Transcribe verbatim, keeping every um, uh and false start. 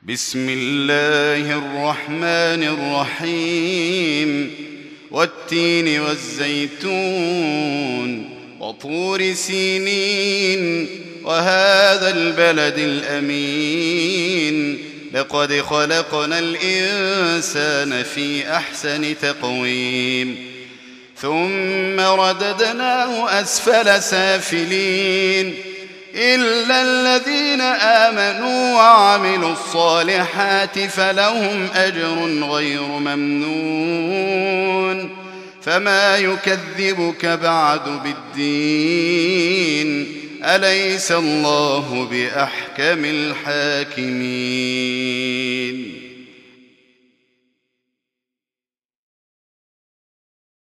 بسم الله الرحمن الرحيم والتين والزيتون وطور سينين وهذا البلد الأمين لقد خلقنا الإنسان في أحسن تقويم ثم رددناه أسفل سافلين إلا الذين آمنوا وعملوا الصالحات فلهم أجر غير ممنون فما يكذبك بعد بالدين أليس الله بأحكم الحاكمين.